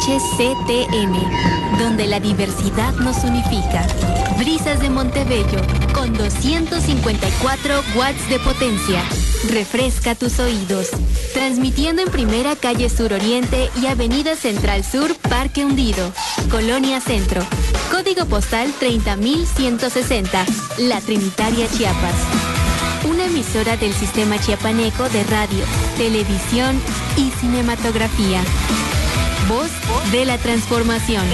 HCTM, donde la diversidad nos unifica. Brisas de Montebello, con 254 watts de potencia. Refresca tus oídos. Transmitiendo en Primera Calle Sur Oriente y Avenida Central Sur, Parque Hundido, Colonia Centro. Código postal 30.160, La Trinitaria, Chiapas. Una emisora del Sistema Chiapaneco de radio, televisión y cinematografía. Voz de la transformación.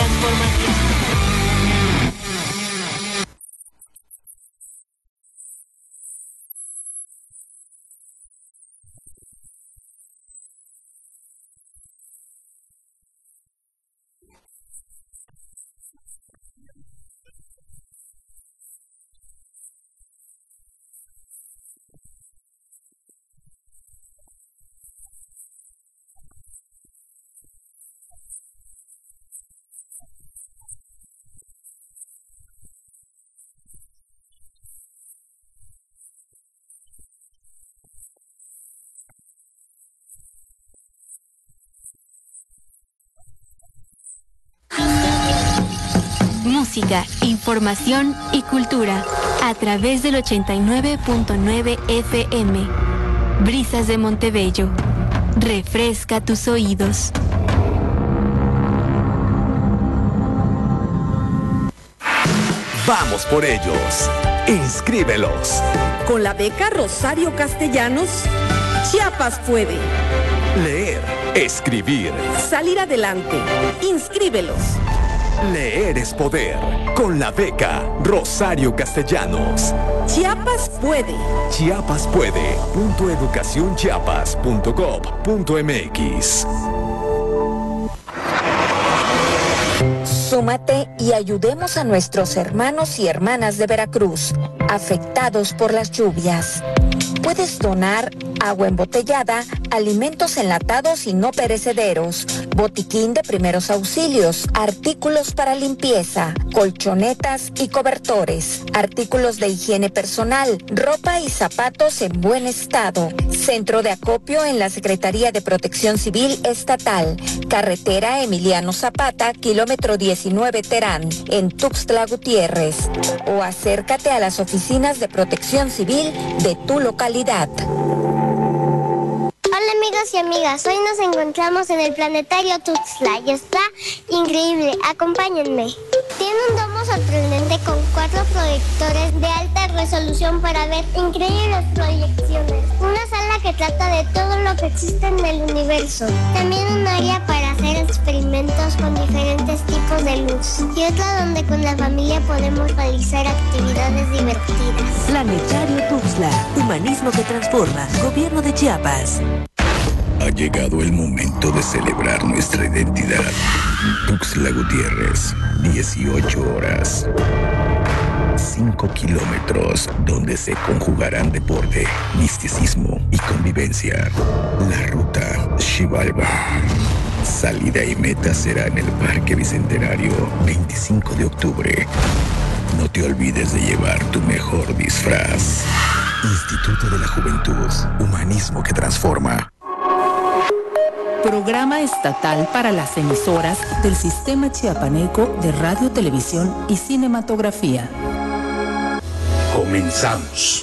Música, información y cultura a través del 89.9 FM. Brisas de Montebello. Refresca tus oídos. Vamos por ellos. Inscríbelos. Con la beca Rosario Castellanos, Chiapas puede. Leer, escribir, salir adelante. Inscríbelos. Leer es poder. Con la beca Rosario Castellanos. Chiapas puede. Chiapas puede. .educacionchiapas.gov.mx. Súmate y ayudemos a nuestros hermanos y hermanas de Veracruz, afectados por las lluvias. Puedes donar agua embotellada, alimentos enlatados y no perecederos, botiquín de primeros auxilios, artículos para limpieza, colchonetas y cobertores, artículos de higiene personal, ropa y zapatos en buen estado. Centro de acopio en la Secretaría de Protección Civil Estatal, carretera Emiliano Zapata, kilómetro 19 Terán, en Tuxtla Gutiérrez. O acércate a las oficinas de Protección Civil de tu localidad. Hola amigos y amigas, hoy nos encontramos en el planetario Tuxtla y está increíble, acompáñenme. Tiene un domo sorprendente con 4 proyectores de alta resolución para ver increíbles proyecciones. Una sala que trata de todo lo que existe en el universo. También un área para hacer experimentos con diferentes tipos de luz. Y otra donde con la familia podemos realizar actividades divertidas. Planetario Tuxtla, humanismo que transforma. Gobierno de Chiapas. Ha llegado el momento de celebrar nuestra identidad. Tuxtla Gutiérrez, 18 horas. 5 kilómetros donde se conjugarán deporte, misticismo y convivencia. La ruta Xibalbá. Salida y meta será en el Parque Bicentenario, 25 de octubre. No te olvides de llevar tu mejor disfraz. Instituto de la Juventud, humanismo que transforma. Programa estatal para las emisoras del Sistema Chiapaneco de Radio, Televisión y Cinematografía. Comenzamos.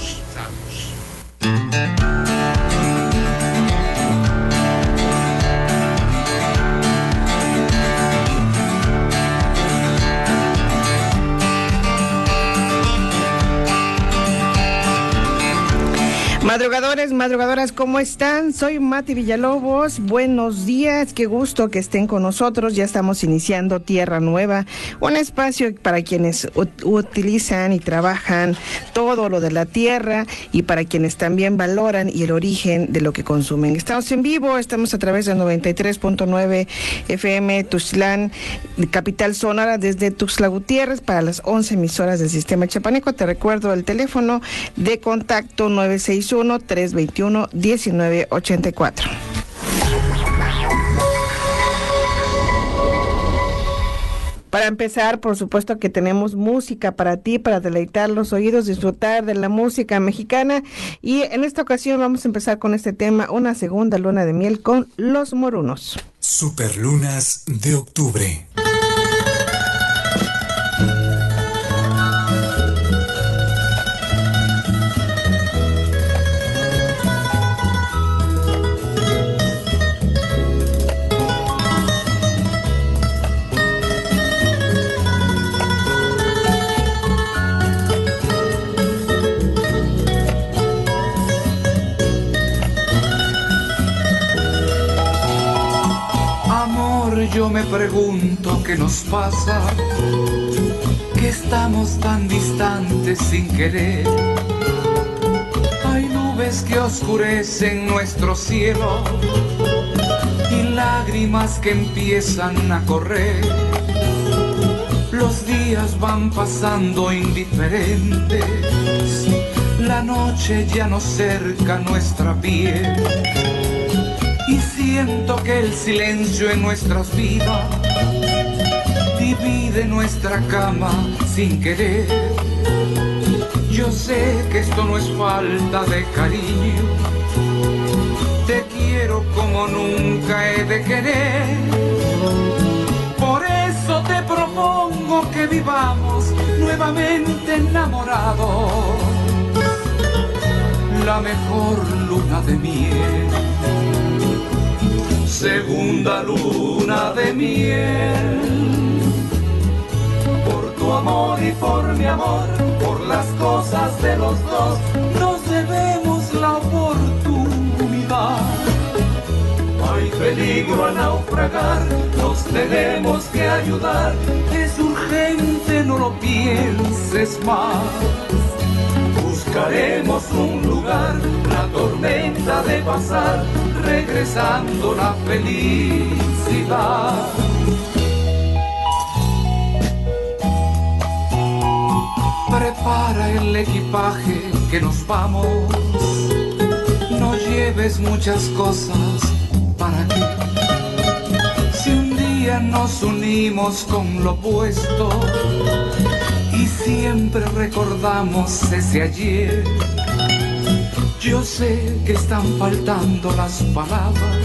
Madrugadores, madrugadoras, ¿cómo están? Soy Mati Villalobos, buenos días, qué gusto que estén con nosotros. Ya estamos iniciando Tierra Nueva, un espacio para quienes utilizan y trabajan todo lo de la tierra y para quienes también valoran y el origen de lo que consumen. Estamos en vivo, estamos a través de 93.9 FM Tuxtlán, capital Sonora, desde Tuxtla Gutiérrez para las 11 emisoras del Sistema Chiapaneco. Te recuerdo el teléfono de contacto 961-321-1984. Para empezar, por supuesto que tenemos música para ti, para deleitar los oídos, disfrutar de la música mexicana. Y en esta ocasión vamos a empezar con este tema, una segunda luna de miel con Los Morunos. Superlunas de octubre. Yo me pregunto qué nos pasa, que estamos tan distantes sin querer. Hay nubes que oscurecen nuestro cielo y lágrimas que empiezan a correr. Los días van pasando indiferentes, la noche ya nos cerca nuestra piel. Y siento que el silencio en nuestras vidas divide nuestra cama sin querer. Yo sé que esto no es falta de cariño, te quiero como nunca he de querer. Por eso te propongo que vivamos nuevamente enamorados, la mejor luna de miel. Segunda luna de miel, por tu amor y por mi amor, por las cosas de los dos, nos debemos la oportunidad. Hay peligro a naufragar, nos tenemos que ayudar, es urgente, no lo pienses más. Buscaremos un lugar, la tormenta de pasar, regresando la felicidad. Prepara el equipaje que nos vamos, no lleves muchas cosas, ¿para qué? Si un día nos unimos con lo opuesto y siempre recordamos ese ayer, yo sé que están faltando las palabras,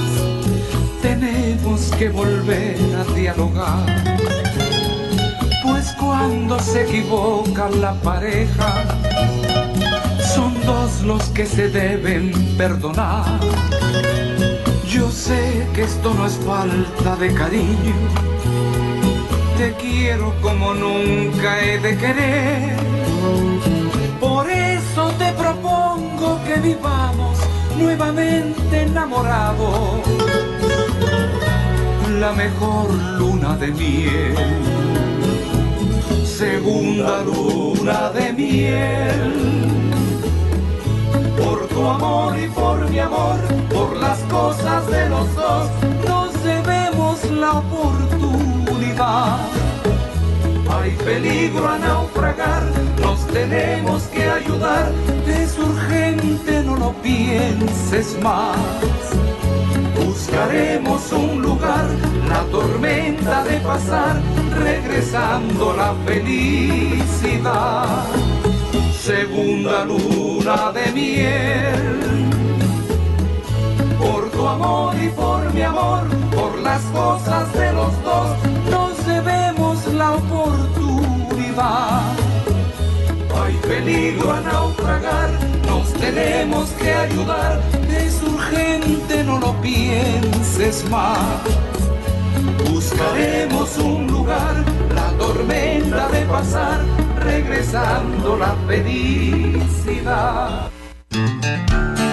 tenemos que volver a dialogar, pues cuando se equivoca la pareja, son dos los que se deben perdonar. Yo sé que esto no es falta de cariño, te quiero como nunca he de querer. Por eso te propongo que vivamos nuevamente enamorados, la mejor luna de miel. Segunda luna de miel, por tu amor y por mi amor, por las cosas de los dos, nos debemos la oportunidad. Hay peligro a naufragar, nos tenemos que ayudar, es urgente, no lo pienses más. Buscaremos un lugar, la tormenta de pasar, regresando la felicidad. Segunda luna de miel, por tu amor y por mi amor, por las cosas de los dos, nos debemos la oportunidad. Hay peligro a naufragar, nos tenemos que ayudar, es urgente, no lo pienses más. Buscaremos un lugar, la tormenta de pasar, regresando la felicidad.